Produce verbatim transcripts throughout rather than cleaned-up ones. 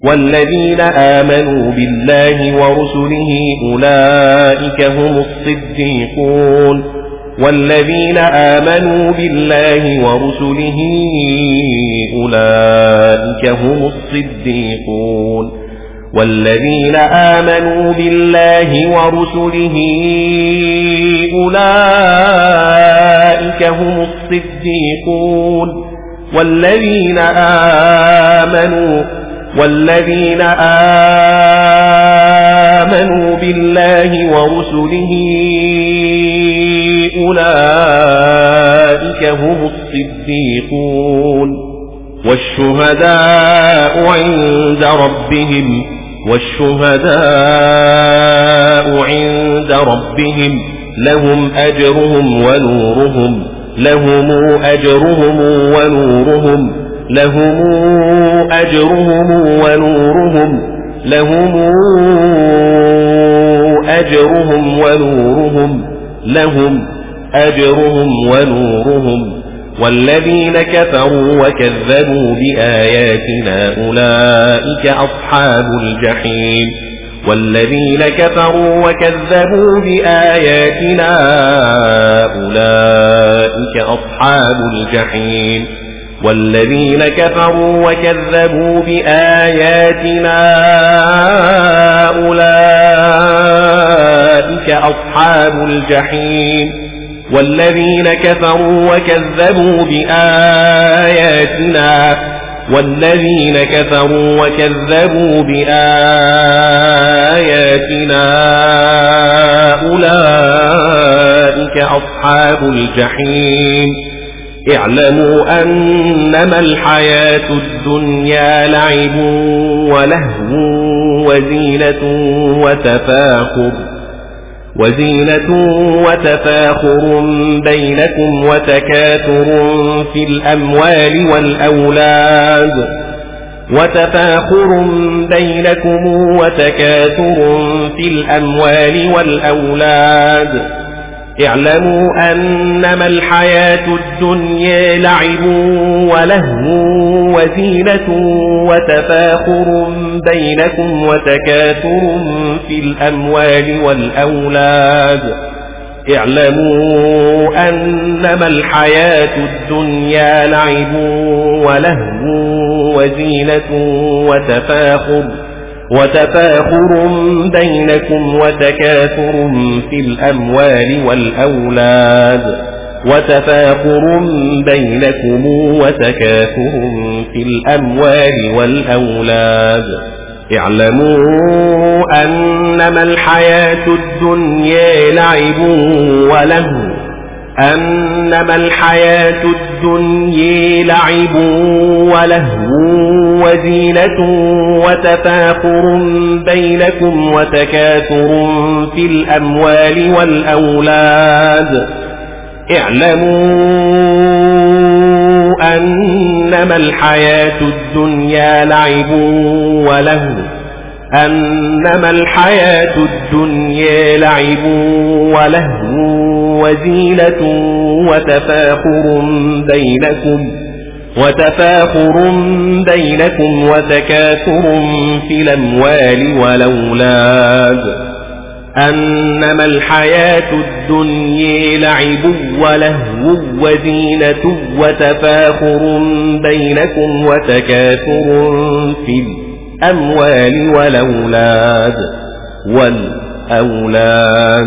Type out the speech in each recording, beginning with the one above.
والذين آمنوا بالله ورسله أولئك هم الصديقون والذين آمنوا بالله ورسله أولئك هم الصديقون والذين آمنوا بالله ورسله أولئك هم الصديقون والذين آمنوا والذين آمنوا بالله ورسله أولئك هم الصديقون والشهداء عند ربهم والشهداء عند ربهم لهم أجرهم ونورهم لهم أجرهم ونورهم لهم أجرهم ونورهم لهم أجرهم ونورهم لهم أجرهم ونورهم والذين كفروا وكذبوا بآياتنا أولئك أصحاب الجحيم والذين كفروا وكذبوا بآياتنا أولئك أصحاب الجحيم والذين كفروا وكذبوا بآياتنا أولئك أصحاب الجحيم والذين كفروا وكذبوا بآياتنا والذين كفروا وكذبوا بآياتنا أولئك أصحاب الجحيم اعلموا أنما الحياة الدنيا لعب ولهو وزينة وتفاخر وزينة وتفاخر بينكم وتكاثر في الأموال والأولاد وتفاخر بينكم وتكاثر في الأموال والأولاد اعلموا أنما الحياة الدنيا لعب ولهو وزينة وتفاخر بينكم وتكاثر في الأموال والأولاد اعلموا أنما الحياة الدنيا لعب ولهو وزينة وتفاخر وتفاخر بينكم وتكاثر في الأموال والأولاد وتفاخر بينكم وتكاثر في الأموال والأولاد اعلموا أنما الحياة الدنيا لعب ولهو أنما الحياة الدنيا لعب ولهو وزينة وتفاخر بينكم وتكاثر في الأموال والأولاد اعلموا أنما الحياة الدنيا لعب ولهو أنما الحياة الدنيا لعب ولهو وزينة وتفاخر بينكم وتفاخر بينكم وتكاثر في الأموال والأولاد أنما الحياة الدنيا لعب ولهو وزينة وتفاخر بينكم وتكاثر في الأموال والأولاد والأولاد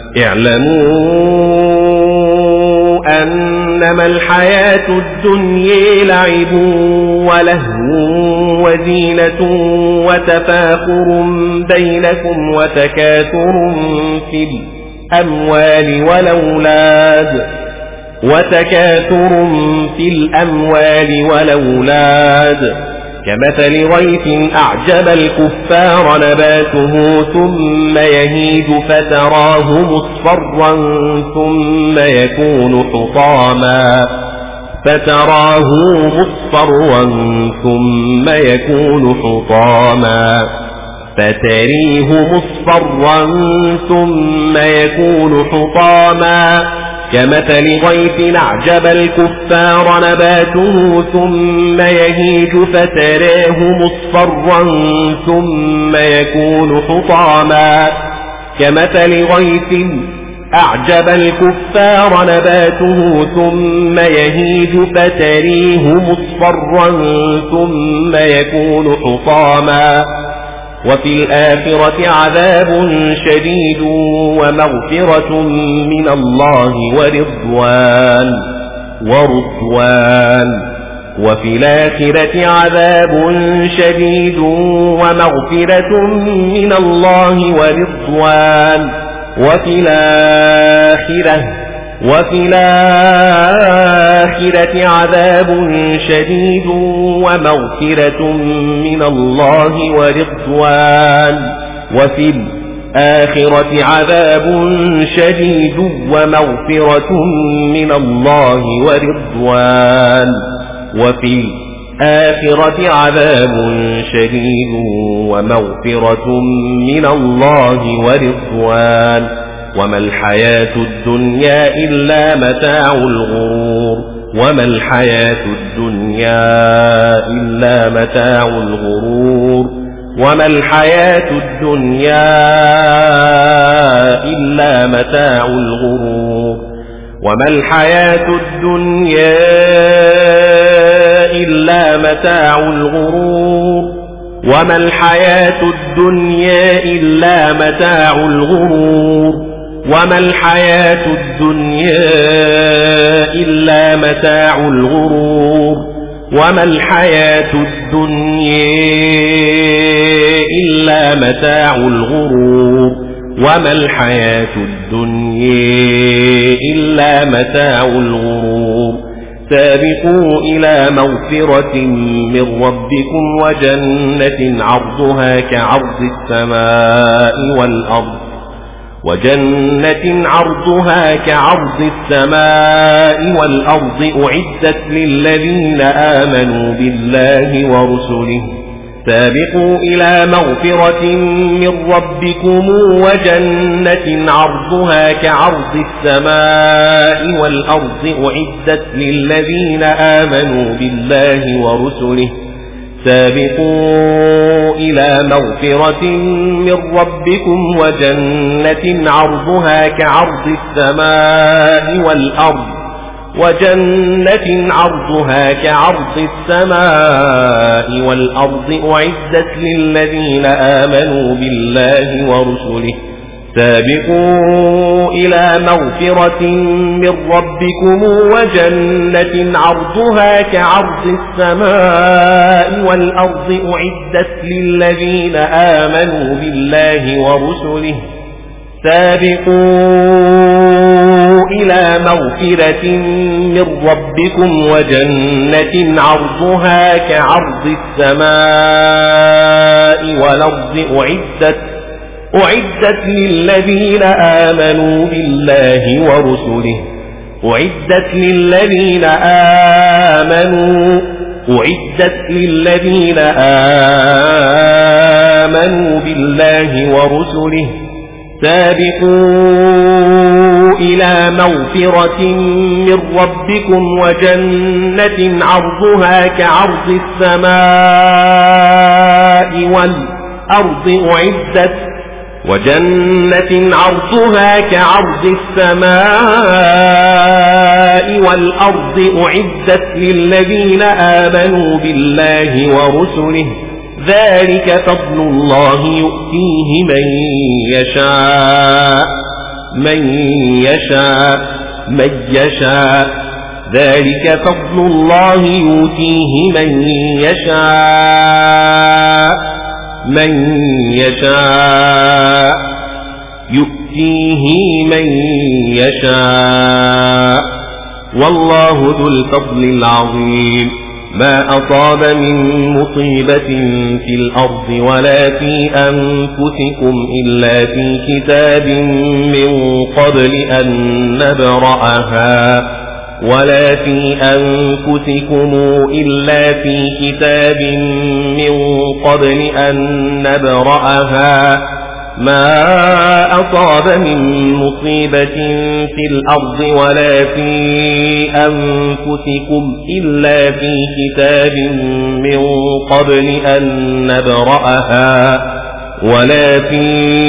اعلموا أنما الحياة الدنيا لعب ولهو وزينة وتفاخر بينكم وتكاثر في الأموال والأولاد وتكاثر في الأموال والأولاد كمثل غيث أعجب الكفار نباته ثم يهيج فتراه مصفرا ثم يكون حطاما فتراه مصفرا ثم يكون حطاما فتريه مصفرا ثم يكون حطاما كمثل غيث أعجب الكفار نباته ثم يهيج فتراه مصفرا ثم يكون حطاما كمثل غيث أعجب الكفار نباته ثم يهيج فتريه مصفرا ثم يكون حطاما وفي الآخرة عذاب شديد ومغفرة من الله ورضوان ورضوان وفي الآخرة عذاب شديد ومغفرة من الله ورضوان وفي الآخرة وفي الآخرة عذاب شديد ومغفرة من الله ورضوان وفي الآخرة عذاب شديد ومغفرة من الله ورضوان وفي الآخرة عذاب شديد ومغفرة من الله ورضوان وما الحياة الدنيا إلا متاع الغرور وما الحياة الدنيا إلا متاع الغرور وما الحياة الدنيا إلا متاع الغرور وما الحياة الدنيا إلا متاع الغرور وما الحياة الدنيا إلا متاع الغرور وما الحياة الدنيا إلا متاع الغرور وما الحياة الدنيا إلا متاع الغرور وما الحياة الدنيا إلا متاع الغرور سابقوا إلى مغفرة من ربكم وجنة عرضها كعرض السماء والأرض وجنة عرضها كعرض السماء والأرض أعدت للذين آمنوا بالله ورسله سابقوا إلى مغفرة من ربكم وجنة عرضها كعرض السماء والأرض أعدت للذين آمنوا بالله ورسله سابقوا إلى مغفرة من ربكم وجنة عرضها كعرض السماء والأرض وجنة عرضها كعرض السماء والأرض أعدت للذين آمنوا بالله ورسله سابقوا إلى مغفرة من ربكم وجنة عرضها كعرض السماء والأرض أعدت للذين آمنوا بالله ورسله سابقوا إلى مغفرة من ربكم وجنة عرضها كعرض السماء والأرض أعدت أعدت للذين آمنوا بالله ورسله أعدت للذين آمنوا أعدت للذين آمنوا بالله ورسله سابقوا إلى مغفرة من ربكم وجنة عرضها كعرض السماء والأرض أعدت وجنة عرضها كعرض السماء والأرض أعدت للذين آمنوا بالله ورسله ذلك فضل الله يؤتيه من يشاء من يشاء من يشاء ذلك فضل الله يؤتيه من يشاء من يشاء يؤتيه من يشاء والله ذو الفضل العظيم ما أصاب من مصيبة في الأرض ولا في أنفسكم إلا في كتاب من قبل أن نبرأها ولا في أنفسكم إلا في كتاب من قبل أن نبرأها ما أصاب من مصيبة في الأرض ولا في أنفسكم إلا في كتاب من قبل أن نبرأها ولا في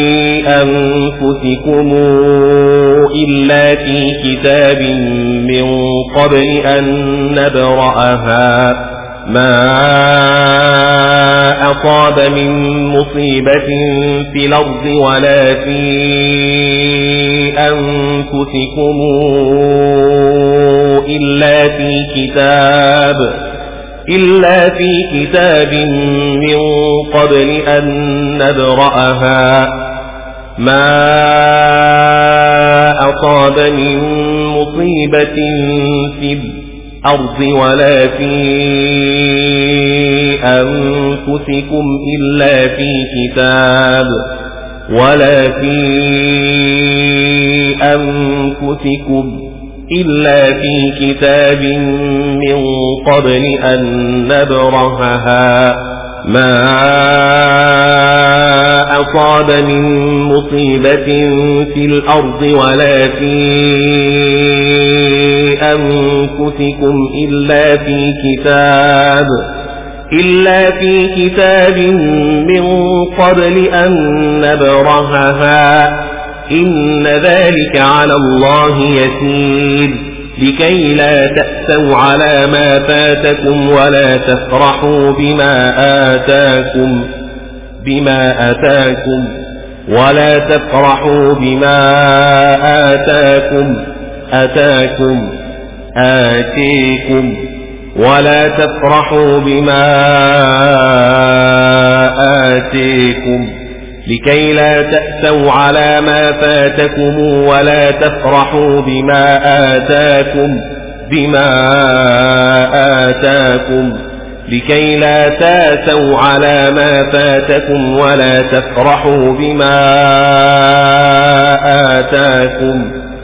أنفسكم إلا في كتاب من قبل أن نبرأها ما أصاب من مصيبة في الأرض ولا في أنفسكم إلا في كتاب إلا في كتاب من قبل أن نبرأها ما أصاب من مصيبة في الأرض ولا في أنفسكم إلا في كتاب ولا في أنفسكم إلا في كتاب من قبل أن نبرهها ما أصاب من مصيبة في الأرض ولا في أنفسكم إلا في كتاب إلا في كتاب من قبل أن نبرهها إن ذلك على الله يسير لكي لا تأسوا على ما فاتكم ولا تفرحوا بما آتاكم بما آتاكم ولا تفرحوا بما آتاكم آتاكم آتيكم ولا تفرحوا بما آتيكم لكي لا تأسوا على ما فاتكم ولا تفرحوا بما آتاكم بما آتاكم لكي لا تأسوا على ما فاتكم ولا تفرحوا بما آتاكم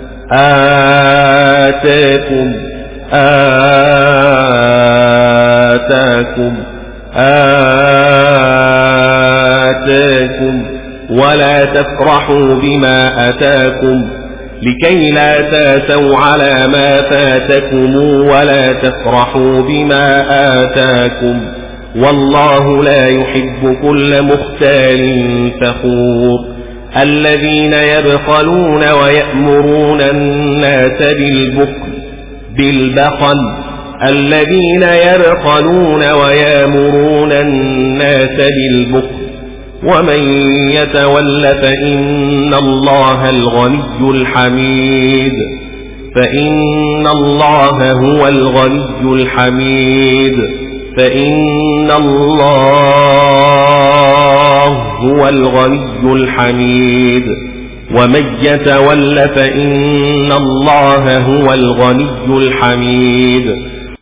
آتاكم آتاكم آتاكم ولا تفرحوا بما أتاكم لكي لا تأسوا على ما فاتكم ولا تفرحوا بما آتاكم والله لا يحب كل مختال فخور الذين يبخلون ويأمرون الناس بالبخل بالبخل الذين يبخلون ويأمرون الناس بالبخل ومن يتول فإن الله الغني الحميد فإن الله هو الغني الحميد فإن الله هو الغني الحميد ومن يتول فإن الله هو الغني الحميد